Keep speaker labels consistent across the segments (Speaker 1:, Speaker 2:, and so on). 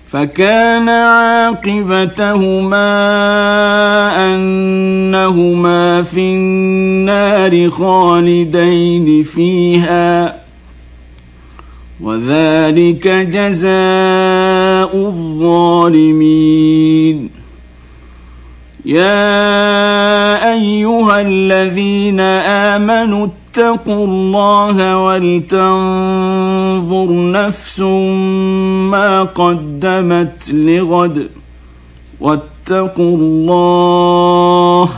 Speaker 1: فكان عاقبتهما أنهما في النار خالدين فيها وذلك جزاء الظالمين. يا أيها الذين آمنوا اتقوا الله ولتنظر نفس ما قدمت لغد واتقوا الله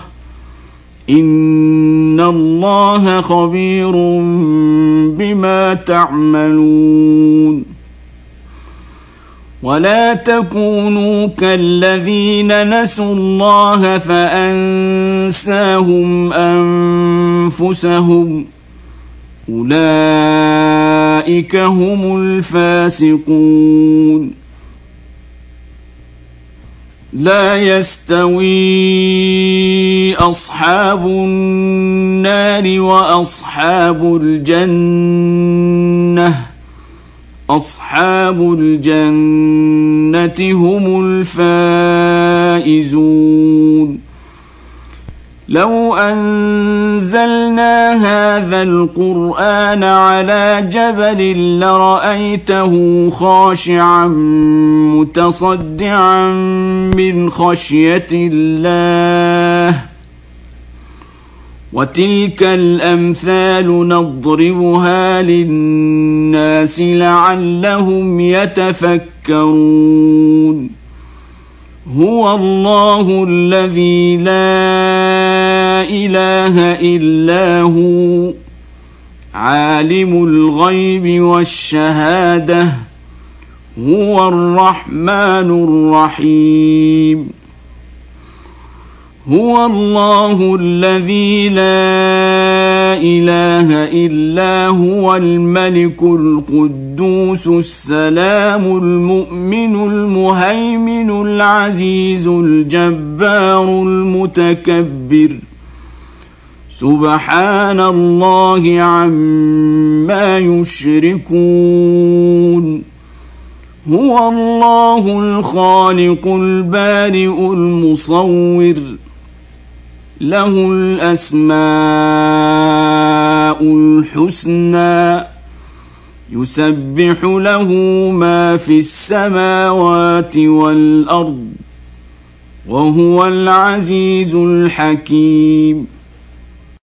Speaker 1: إن الله خبير بما تعملون. ولا تكونوا كالذين نسوا الله فأنساهم أنفسهم أولئك هم الفاسقون. لا يستوي أصحاب النار وأصحاب الجنة أصحاب الجنة هم الفائزون. لو أنزلنا هذا القرآن على جبل لرأيته خاشعا متصدعا من خشية الله وتلك الأمثال نضربها للناس لعلهم يتفكرون. هو الله الذي لا إله إلا هو عالم الغيب والشهادة هو الرحمن الرحيم. هو الله الذي لا إله إلا هو الملك القدوس السلام المؤمن المهيمن العزيز الجبار المتكبر سبحان الله عما يشركون. هو الله الخالق البارئ المصور له الأسماء الحسنى يسبح له ما في السماوات والأرض وهو العزيز الحكيم.